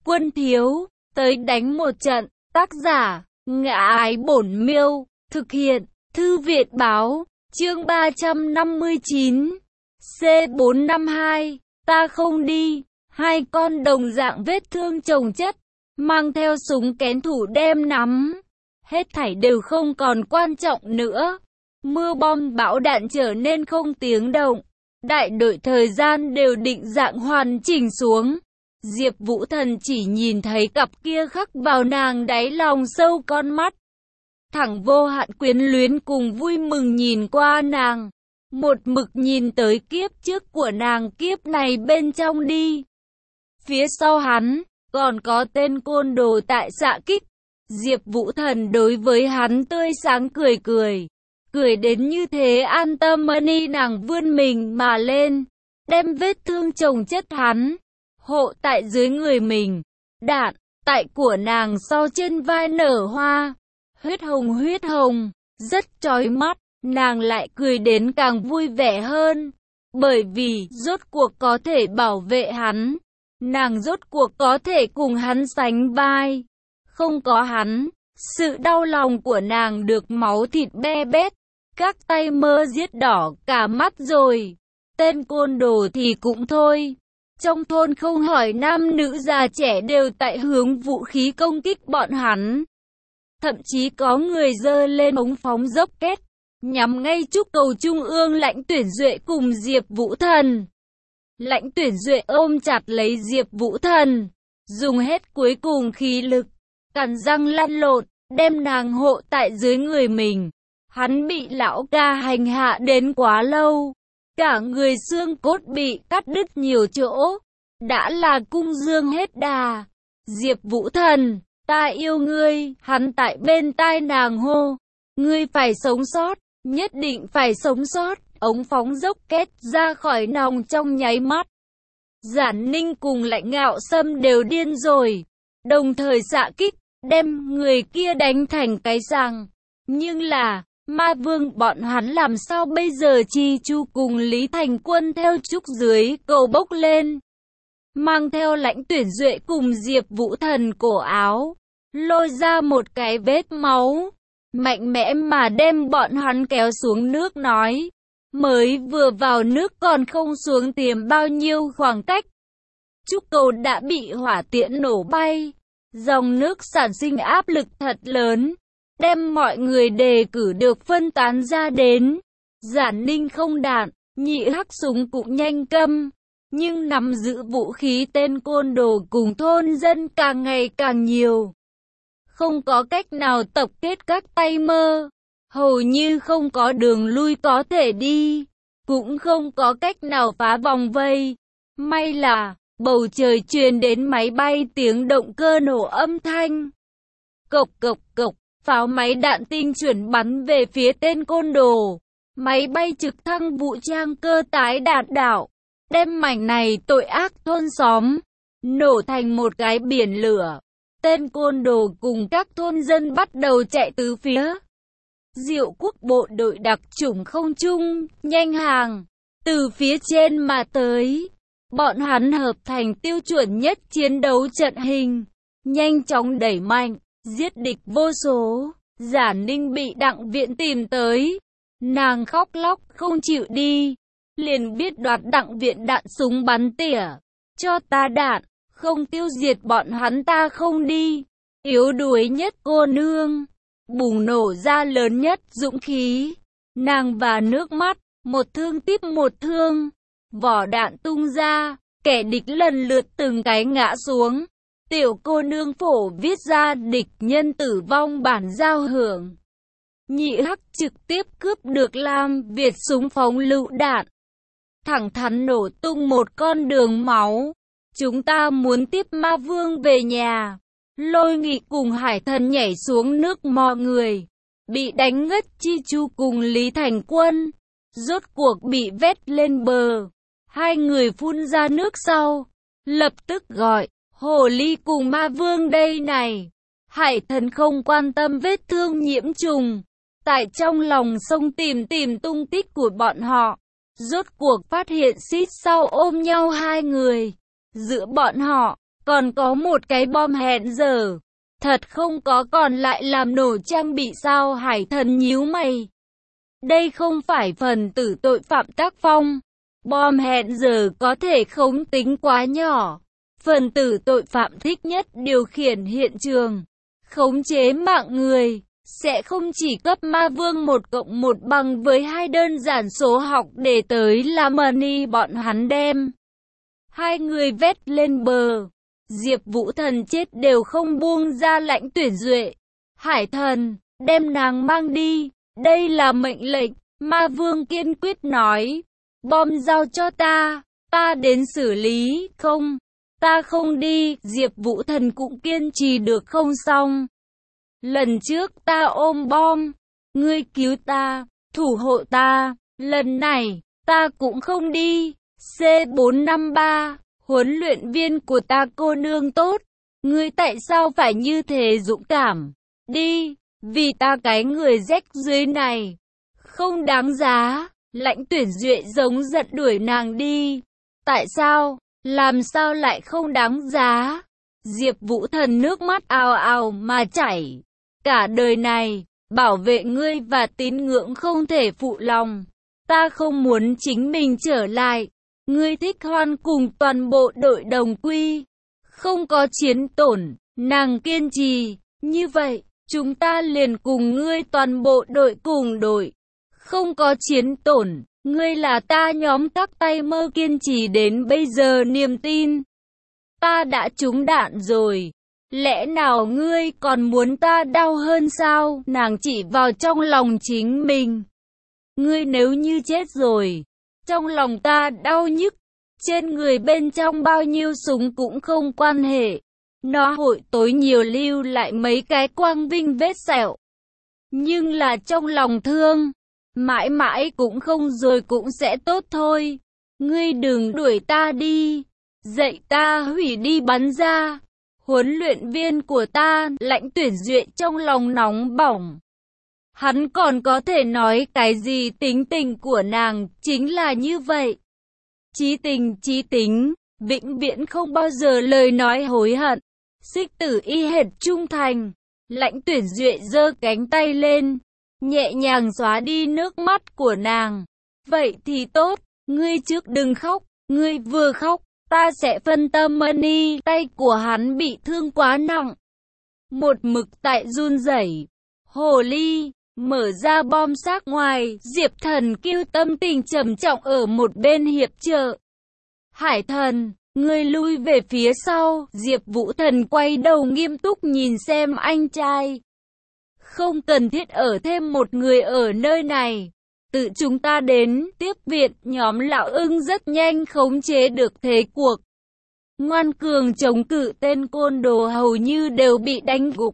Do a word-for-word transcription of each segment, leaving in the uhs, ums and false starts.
Quân thiếu, tới đánh một trận. Tác giả, Ngã Ái Bổn Miêu. Thực hiện, Thư viện báo. Chương ba trăm năm mươi chín. C bốn năm hai. Ta không đi. Hai con đồng dạng vết thương chồng chất, mang theo súng kén thủ đem nắm. Hết thảy đều không còn quan trọng nữa. Mưa bom bão đạn trở nên không tiếng động. Đại đội thời gian đều định dạng hoàn chỉnh xuống. Diệp Vũ Thần chỉ nhìn thấy cặp kia khắc vào nàng đáy lòng sâu con mắt. Thẳng vô hạn quyến luyến cùng vui mừng nhìn qua nàng. Một mực nhìn tới kiếp trước của nàng kiếp này bên trong đi. Phía sau hắn, còn có tên côn đồ tại xạ kích. Diệp Vũ Thần đối với hắn tươi sáng cười cười. Cười đến như thế an tâm ni nàng vươn mình mà lên. Đem vết thương chồng chất hắn. Hộ tại dưới người mình. Đạn, tại của nàng sau trên vai nở hoa. Huyết hồng huyết hồng, rất chói mắt. Nàng lại cười đến càng vui vẻ hơn. Bởi vì rốt cuộc có thể bảo vệ hắn. Nàng rốt cuộc có thể cùng hắn sánh vai. Không có hắn, sự đau lòng của nàng được máu thịt be bét. Các tay mơ giết đỏ cả mắt rồi. Tên côn đồ thì cũng thôi. Trong thôn không hỏi nam nữ già trẻ đều tại hướng vũ khí công kích bọn hắn. Thậm chí có người giơ lên ống phóng dốc két, nhắm ngay trúc cầu trung ương Lãnh Tuyển Duệ cùng Diệp Vũ Thần. Lãnh Tuyển Duệ ôm chặt lấy Diệp Vũ Thần, dùng hết cuối cùng khí lực, cắn răng lăn lộn, đem nàng hộ tại dưới người mình. Hắn bị lão ca hành hạ đến quá lâu, cả người xương cốt bị cắt đứt nhiều chỗ, đã là cung dương hết đà. Diệp Vũ Thần, ta yêu ngươi, hắn tại bên tai nàng hô, ngươi phải sống sót, nhất định phải sống sót. Ống phóng dốc két ra khỏi nòng trong nháy mắt. Giản Ninh cùng Lãnh Ngạo Sâm đều điên rồi, đồng thời xạ kích, đem người kia đánh thành cái răng. Nhưng là, Ma Vương bọn hắn làm sao bây giờ? Chi Chu cùng Lý Thành Quân theo trúc dưới cầu bốc lên, mang theo Lãnh Tuyển Duệ cùng Diệp Vũ Thần cổ áo, lôi ra một cái vết máu, mạnh mẽ mà đem bọn hắn kéo xuống nước nói. Mới vừa vào nước còn không xuống tiềm bao nhiêu khoảng cách. Trúc cầu đã bị hỏa tiễn nổ bay. Dòng nước sản sinh áp lực thật lớn, đem mọi người đề cử được phân tán ra đến. Giản Ninh không đạn, Nhị Hắc súng cũng nhanh câm. Nhưng nắm giữ vũ khí tên côn đồ cùng thôn dân càng ngày càng nhiều. Không có cách nào tập kết các tay mơ. Hầu như không có đường lui có thể đi, cũng không có cách nào phá vòng vây. May là, bầu trời truyền đến máy bay tiếng động cơ nổ âm thanh. Cộc cộc cộc, pháo máy đạn tinh chuẩn bắn về phía tên côn đồ. Máy bay trực thăng vũ trang cơ tái đạn đảo, đem mảnh này tội ác thôn xóm, nổ thành một cái biển lửa. Tên côn đồ cùng các thôn dân bắt đầu chạy tứ phía. Diệu Quốc bộ đội đặc chủng không trung, nhanh hàng, từ phía trên mà tới. Bọn hắn hợp thành tiêu chuẩn nhất chiến đấu trận hình, nhanh chóng đẩy mạnh, giết địch vô số. Giản Ninh bị Đặng Viện tìm tới, nàng khóc lóc không chịu đi, liền biết đoạt Đặng Viện đạn súng bắn tỉa. Cho ta đạn, không tiêu diệt bọn hắn ta không đi. Yếu đuối nhất cô nương bùng nổ ra lớn nhất dũng khí. Nàng và nước mắt, một thương tiếp một thương, vỏ đạn tung ra, kẻ địch lần lượt từng cái ngã xuống. Tiểu cô nương phổ viết ra địch nhân tử vong bản giao hưởng. Nhị Hắc trực tiếp cướp được Lam Việt súng phóng lựu đạn, thẳng thắn nổ tung một con đường máu. Chúng ta muốn tiếp Ma Vương về nhà. Lôi Nghị cùng Hải Thần nhảy xuống nước mò người, bị đánh ngất. Chi Chu cùng Lý Thành Quân rốt cuộc bị vét lên bờ. Hai người phun ra nước sau, lập tức gọi Hồ Ly cùng Ma Vương đây này. Hải Thần không quan tâm vết thương nhiễm trùng, tại trong lòng sông tìm tìm tung tích của bọn họ. Rốt cuộc phát hiện xít sau ôm nhau hai người. Giữa bọn họ còn có một cái bom hẹn giờ. Thật không có còn lại làm nổ trang bị sao? Hải Thần nhíu mày. Đây không phải phần tử tội phạm tác phong. Bom hẹn giờ có thể không tính quá nhỏ. Phần tử tội phạm thích nhất điều khiển hiện trường, khống chế mạng người, sẽ không chỉ cấp ma vương một cộng một bằng với hai đơn giản số học để tới là money bọn hắn đem. Hai người vét lên bờ. Diệp Vũ Thần chết đều không buông ra Lãnh Tuyển Duệ. Hải Thần, đem nàng mang đi. Đây là mệnh lệnh. Ma vương kiên quyết nói. Bom giao cho ta. Ta đến xử lý. Không. Ta không đi. Diệp Vũ Thần cũng kiên trì được không xong. Lần trước ta ôm bom. Ngươi cứu ta. Thủ hộ ta. Lần này, ta cũng không đi. C bốn năm ba. Huấn luyện viên của ta cô nương tốt. Ngươi tại sao phải như thế dũng cảm? Đi. Vì ta cái người rách dưới này. Không đáng giá. Lãnh Tuyển Duệ giống giận đuổi nàng đi. Tại sao? Làm sao lại không đáng giá? Diệp Vũ Thần nước mắt ào ào mà chảy. Cả đời này, bảo vệ ngươi và tín ngưỡng không thể phụ lòng. Ta không muốn chính mình trở lại. Ngươi thích hoan cùng toàn bộ đội đồng quy. Không có chiến tổn, nàng kiên trì. Như vậy, chúng ta liền cùng ngươi toàn bộ đội cùng đội. Không có chiến tổn, ngươi là ta nhóm các tay mơ kiên trì đến bây giờ niềm tin. Ta đã trúng đạn rồi. Lẽ nào ngươi còn muốn ta đau hơn sao? Nàng chỉ vào trong lòng chính mình. Ngươi nếu như chết rồi, trong lòng ta đau nhức. Trên người bên trong bao nhiêu súng cũng không quan hệ. Nó hội tối nhiều lưu lại mấy cái quang vinh vết sẹo. Nhưng là trong lòng thương. Mãi mãi cũng không rồi cũng sẽ tốt thôi. Ngươi đừng đuổi ta đi. Dạy ta hủy đi bắn ra. Huấn luyện viên của ta, Lãnh Tuyển Duệ trong lòng nóng bỏng. Hắn còn có thể nói cái gì? Tính tình của nàng chính là như vậy. Chí tình chí tính, vĩnh viễn không bao giờ lời nói hối hận. Xích tử y hệt trung thành. Lãnh Tuyển Duệ giơ cánh tay lên, nhẹ nhàng xóa đi nước mắt của nàng. Vậy thì tốt, ngươi trước đừng khóc, ngươi vừa khóc, ta sẽ phân tâm money. Tay của hắn bị thương quá nặng. Một mực tại run rẩy. Hồ ly, mở ra bom xác ngoài, Diệp Thần kêu tâm tình trầm trọng ở một bên hiệp trợ. Hải Thần, ngươi lui về phía sau. Diệp Vũ Thần quay đầu nghiêm túc nhìn xem anh trai. Không cần thiết ở thêm một người ở nơi này. Tự chúng ta đến tiếp viện. Nhóm lão ưng rất nhanh khống chế được thế cuộc. Ngoan cường chống cự tên côn đồ hầu như đều bị đánh gục.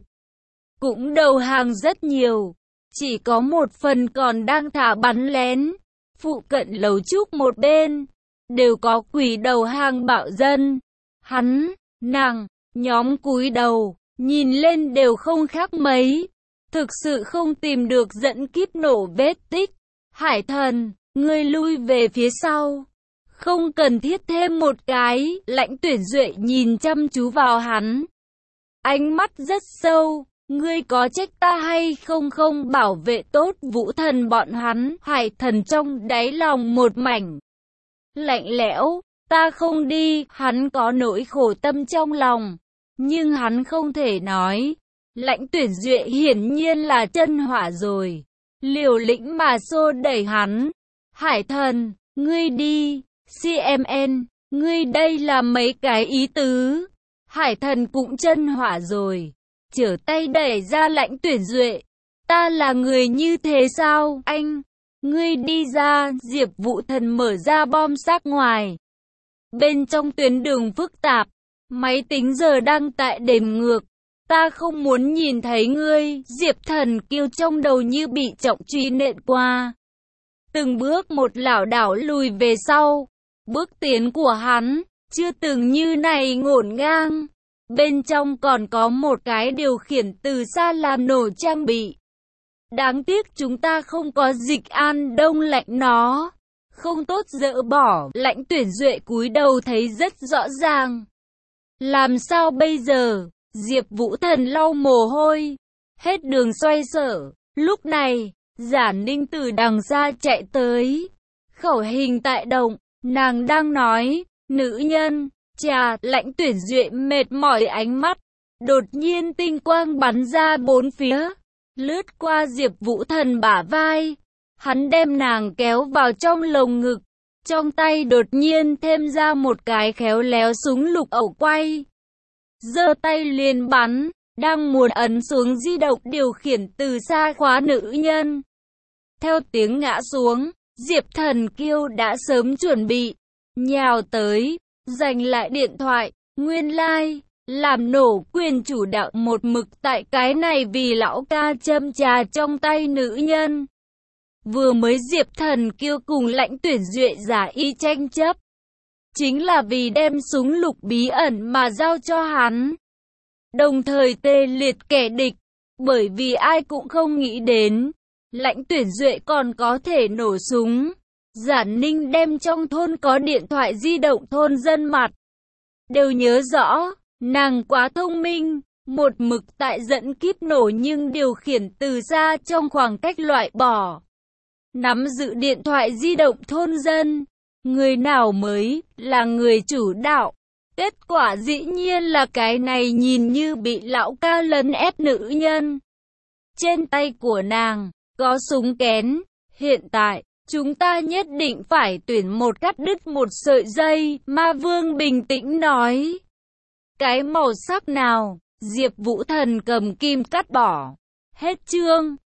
Cũng đầu hàng rất nhiều. Chỉ có một phần còn đang thả bắn lén. Phụ cận lầu trúc một bên, đều có quỷ đầu hàng bạo dân. Hắn, nàng, nhóm cúi đầu, nhìn lên đều không khác mấy. Thực sự không tìm được dẫn kíp nổ vết tích. Hải Thần, ngươi lui về phía sau. Không cần thiết thêm một cái. Lãnh Tuyển Duệ nhìn chăm chú vào hắn. Ánh mắt rất sâu. Ngươi có trách ta hay không không bảo vệ tốt Vũ Thần bọn hắn? Hải Thần trong đáy lòng một mảnh lạnh lẽo. Ta không đi. Hắn có nỗi khổ tâm trong lòng, nhưng hắn không thể nói. Lãnh Tuyển Duệ hiển nhiên là chân hỏa rồi, liều lĩnh mà xô đẩy hắn. Hải Thần, ngươi đi. xê em en, ngươi đây là mấy cái ý tứ? Hải Thần cũng chân hỏa rồi, trở tay đẩy ra Lãnh Tuyển Duệ. Ta là người như thế sao? Anh, ngươi đi ra. Diệp Vũ Thần mở ra bom xác ngoài. Bên trong tuyến đường phức tạp, máy tính giờ đang tại đếm ngược. Ta không muốn nhìn thấy ngươi. Diệp Thần kêu trong đầu như bị trọng truy nện qua. Từng bước một lảo đảo lùi về sau. Bước tiến của hắn chưa từng như này ngổn ngang. Bên trong còn có một cái điều khiển từ xa làm nổ trang bị. Đáng tiếc chúng ta không có dịch an đông lạnh nó. Không tốt dỡ bỏ. Lãnh Tuyển Duệ cúi đầu thấy rất rõ ràng. Làm sao bây giờ? Diệp Vũ Thần lau mồ hôi, hết đường xoay sở. Lúc này, Giả Ninh từ đằng xa chạy tới. Khẩu hình tại động, nàng đang nói, nữ nhân, chà, Lãnh Tuyển Duệ mệt mỏi ánh mắt. Đột nhiên tinh quang bắn ra bốn phía, lướt qua Diệp Vũ Thần bả vai. Hắn đem nàng kéo vào trong lồng ngực, trong tay đột nhiên thêm ra một cái khéo léo súng lục ẩu quay. Giơ tay liền bắn, đang muốn ấn xuống di động điều khiển từ xa khóa nữ nhân. Theo tiếng ngã xuống, Diệp Thần Kiêu đã sớm chuẩn bị, nhào tới, giành lại điện thoại, nguyên lai, like, làm nổ quyền chủ đạo một mực tại cái này vì lão ca châm trà trong tay nữ nhân. Vừa mới Diệp Thần Kiêu cùng Lãnh Tuyển Duệ giả y tranh chấp, chính là vì đem súng lục bí ẩn mà giao cho hắn, đồng thời tê liệt kẻ địch, bởi vì ai cũng không nghĩ đến, Lãnh Tuyển Duệ còn có thể nổ súng. Giả Ninh đem trong thôn có điện thoại di động thôn dân mặt, đều nhớ rõ, nàng quá thông minh, một mực tại dẫn kíp nổ nhưng điều khiển từ xa trong khoảng cách loại bỏ. Nắm giữ điện thoại di động thôn dân, người nào mới là người chủ đạo. Kết quả dĩ nhiên là cái này nhìn như bị lão ca lấn ép nữ nhân. Trên tay của nàng, có súng kén. Hiện tại, chúng ta nhất định phải tuyển một cắt đứt một sợi dây, Ma Vương bình tĩnh nói. Cái màu sắc nào? Diệp Vũ Thần cầm kim cắt bỏ. Hết chương.